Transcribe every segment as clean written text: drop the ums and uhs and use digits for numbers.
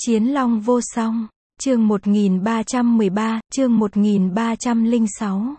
Chiến Long vô song, chương 1313, chương 1306.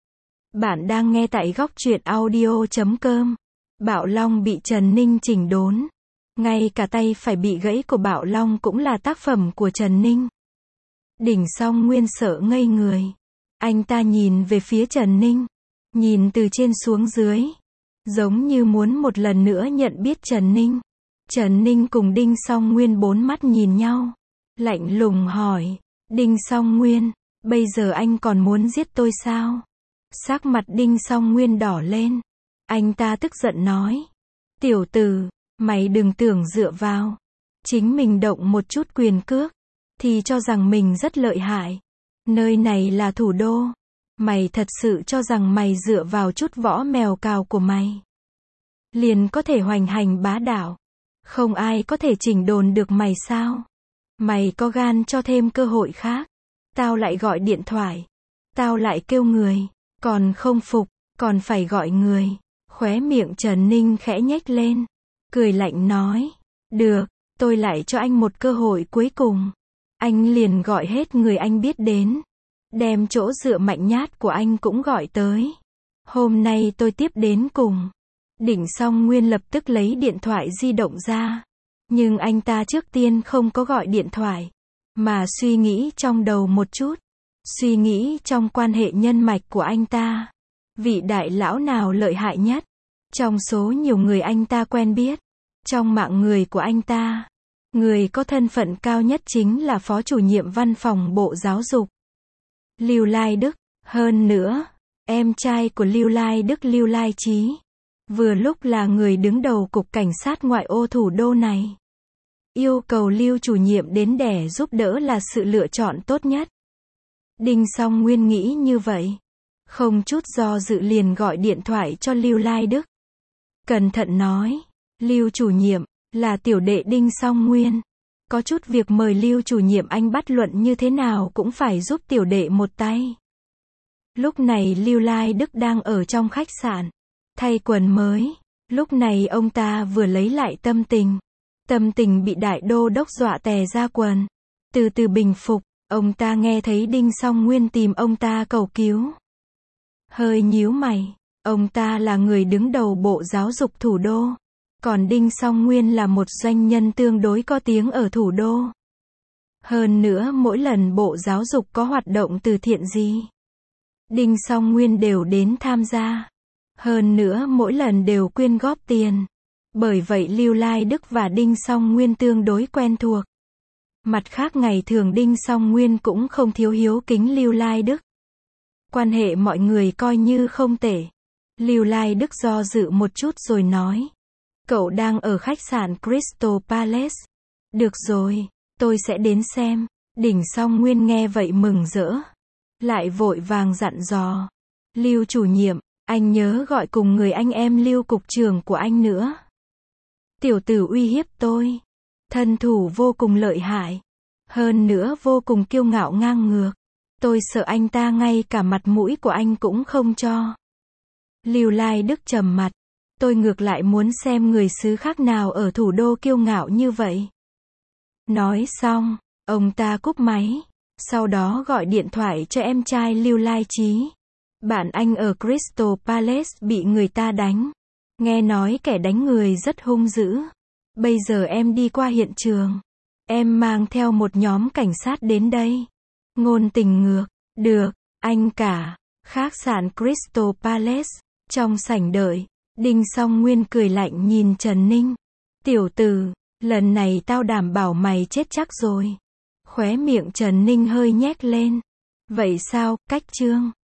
Bạn đang nghe tại góc truyện audio.com. Bạo Long bị Trần Ninh chỉnh đốn. Ngay cả tay phải bị gãy của Bạo Long cũng là tác phẩm của Trần Ninh. Đỉnh Song Nguyên sợ ngây người. Anh ta nhìn về phía Trần Ninh. Nhìn từ trên xuống dưới. Giống như muốn một lần nữa nhận biết Trần Ninh. Trần Ninh cùng Đinh Song Nguyên bốn mắt nhìn nhau. Lạnh lùng hỏi. Đinh Song Nguyên, bây giờ anh còn muốn giết tôi sao? Sắc mặt Đinh Song Nguyên đỏ lên. Anh ta tức giận nói. Tiểu tử, mày đừng tưởng dựa vào. Chính mình động một chút quyền cước. Thì cho rằng mình rất lợi hại. Nơi này là thủ đô. Mày thật sự cho rằng mày dựa vào chút võ mèo cào của mày liền có thể hoành hành bá đạo. Không ai có thể chỉnh đốn được mày sao? Mày có gan cho thêm cơ hội khác. Tao lại gọi điện thoại. Tao lại kêu người. Còn không phục, còn phải gọi người. Khóe miệng Trần Ninh khẽ nhếch lên. Cười lạnh nói. Được, tôi lại cho anh một cơ hội cuối cùng. Anh liền gọi hết người anh biết đến. Đem chỗ dựa mạnh nhát của anh cũng gọi tới. Hôm nay tôi tiếp đến cùng. Đỉnh Song Nguyên lập tức lấy điện thoại di động ra. Nhưng anh ta trước tiên không có gọi điện thoại. Mà suy nghĩ trong đầu một chút. Suy nghĩ trong quan hệ nhân mạch của anh ta. Vị đại lão nào lợi hại nhất? Trong số nhiều người anh ta quen biết. Trong mạng người của anh ta. Người có thân phận cao nhất chính là Phó Chủ nhiệm Văn phòng Bộ Giáo dục. Lưu Lai Đức. Hơn nữa, em trai của Lưu Lai Đức Lưu Lai Trí. Vừa lúc là người đứng đầu Cục Cảnh sát ngoại ô thủ đô này. Yêu cầu Lưu chủ nhiệm đến để giúp đỡ là sự lựa chọn tốt nhất. Đinh Song Nguyên nghĩ như vậy. Không chút do dự liền gọi điện thoại cho Lưu Lai Đức. Cẩn thận nói. Lưu chủ nhiệm, là tiểu đệ Đinh Song Nguyên. Có chút việc mời Lưu chủ nhiệm anh bắt luận như thế nào cũng phải giúp tiểu đệ một tay. Lúc này Lưu Lai Đức đang ở trong khách sạn. Thay quần mới. Lúc này ông ta vừa lấy lại tâm tình. Tâm tình bị đại đô đốc dọa tè ra quần. Từ từ bình phục, ông ta nghe thấy Đinh Song Nguyên tìm ông ta cầu cứu. Hơi nhíu mày. Ông ta là người đứng đầu Bộ Giáo dục thủ đô. Còn Đinh Song Nguyên là một doanh nhân tương đối có tiếng ở thủ đô. Hơn nữa mỗi lần Bộ Giáo dục có hoạt động từ thiện gì, Đinh Song Nguyên đều đến tham gia. Hơn nữa mỗi lần đều quyên góp tiền. Bởi vậy Lưu Lai Đức và Đinh Song Nguyên tương đối quen thuộc. Mặt khác ngày thường Đinh Song Nguyên cũng không thiếu hiếu kính Lưu Lai Đức. Quan hệ mọi người coi như không tệ. Lưu Lai Đức do dự một chút rồi nói. Cậu đang ở khách sạn Crystal Palace. Được rồi, tôi sẽ đến xem. Đỉnh Song Nguyên nghe vậy mừng rỡ. Lại vội vàng dặn dò. Lưu chủ nhiệm, anh nhớ gọi cùng người anh em Lưu cục trưởng của anh nữa. Tiểu tử uy hiếp tôi. Thân thủ vô cùng lợi hại. Hơn nữa vô cùng kiêu ngạo ngang ngược. Tôi sợ anh ta ngay cả mặt mũi của anh cũng không cho. Lưu Lai Đức trầm mặt. Tôi ngược lại muốn xem người xứ khác nào ở thủ đô kiêu ngạo như vậy. Nói xong, ông ta cúp máy. Sau đó gọi điện thoại cho em trai Lưu Lai Trí. Bạn anh ở Crystal Palace bị người ta đánh. Nghe nói kẻ đánh người rất hung dữ. Bây giờ em đi qua hiện trường. Em mang theo một nhóm cảnh sát đến đây. Ngôn tình ngược. Được, anh cả. Khách sạn Crystal Palace. Trong sảnh đợi, Đinh Song Nguyên cười lạnh nhìn Trần Ninh. Tiểu tử, lần này tao đảm bảo mày chết chắc rồi. Khóe miệng Trần Ninh hơi nhếch lên. Vậy sao, cách trương?